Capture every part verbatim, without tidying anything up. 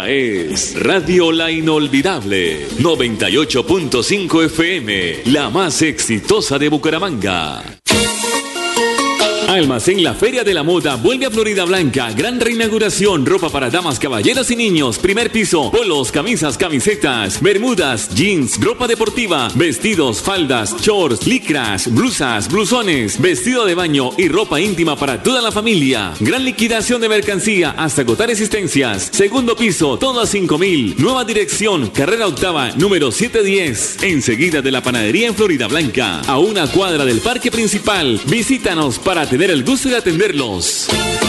es Radio La Inolvidable, noventa y ocho punto cinco F M, la más exitosa de Bucaramanga. Almacén La Feria de la Moda vuelve a Florida Blanca. Gran reinauguración. Ropa para damas, caballeros y niños. Primer piso. Polos, camisas, camisetas, bermudas, jeans, ropa deportiva, vestidos, faldas, shorts, licras, blusas, blusones, vestido de baño y ropa íntima para toda la familia. Gran liquidación de mercancía hasta agotar existencias. Segundo piso, todo a cinco mil. Nueva dirección, carrera octava, número setecientos diez. Enseguida de la panadería en Florida Blanca. A una cuadra del parque principal. Visítanos para tener el gusto de atenderlos.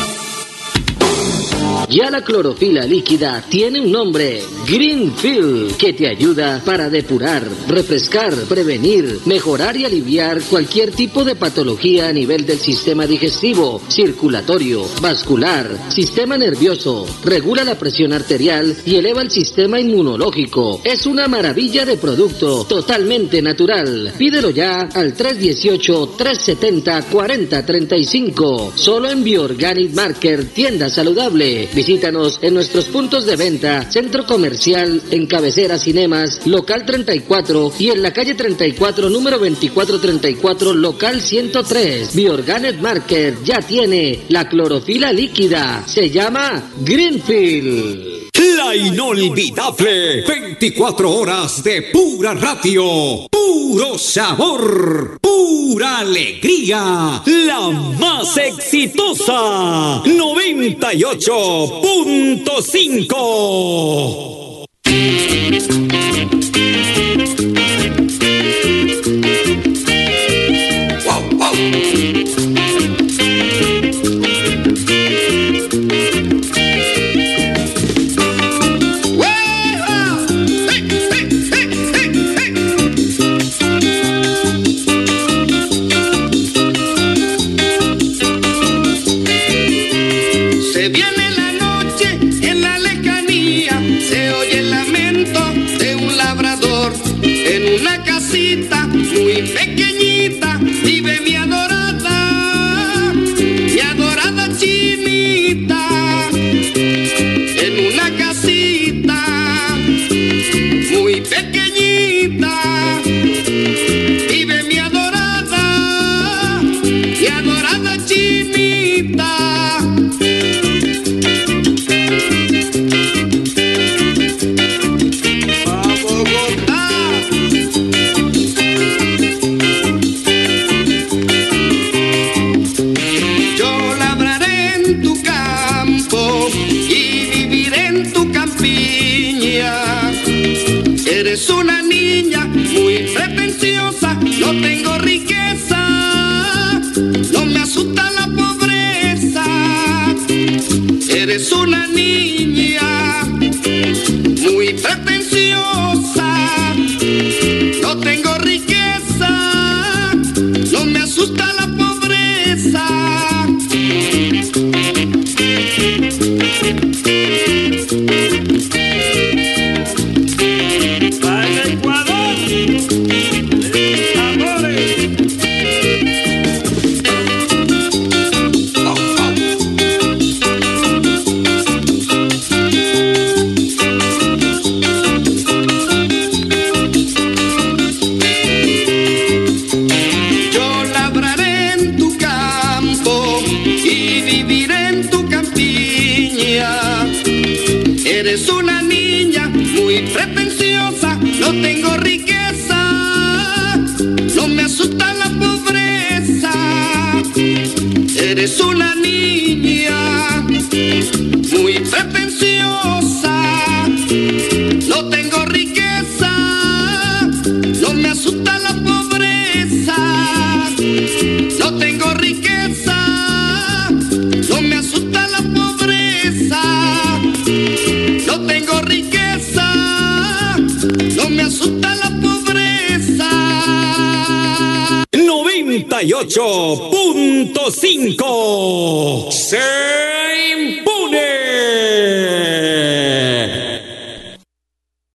Ya la clorofila líquida tiene un nombre, Greenfield, que te ayuda para depurar, refrescar, prevenir, mejorar y aliviar cualquier tipo de patología a nivel del sistema digestivo, circulatorio, vascular, sistema nervioso, regula la presión arterial y eleva el sistema inmunológico. Es una maravilla de producto, totalmente natural. Pídelo ya al tres uno ocho, tres siete cero, cuatro cero tres cinco, solo en Bioorganic Market, tienda saludable. Visítanos en nuestros puntos de venta, Centro Comercial, en Cabecera Cinemas, Local treinta y cuatro y en la calle treinta y cuatro, número veinticuatro treinta y cuatro, Local ciento tres. Bioorganic Market ya tiene la clorofila líquida, se llama Greenfield. La inolvidable, veinticuatro horas de pura radio, puro sabor, pura alegría, la más exitosa, noventa y ocho punto cinco. Wow, wow. Muy pequeñita vive mi adorada, mi adorada chinita, en una casita muy pequeñita vive mi adorada, mi adorada chinita. Eres una niña muy pretenciosa, no tengo riqueza, no me asusta la pobreza. Eres una niña muy pretenciosa, no tengo riqueza, no me asusta la pobreza. Eres una niña muy pretenciosa, no tengo riqueza, no me asusta la pobreza. Eres una niña muy pretenciosa, no tengo riqueza, no me asusta la pobreza. No tengo riqueza, no me asusta la pobreza. No tengo riqueza, no me asusta la pobreza. noventa y ocho punto cinco. Se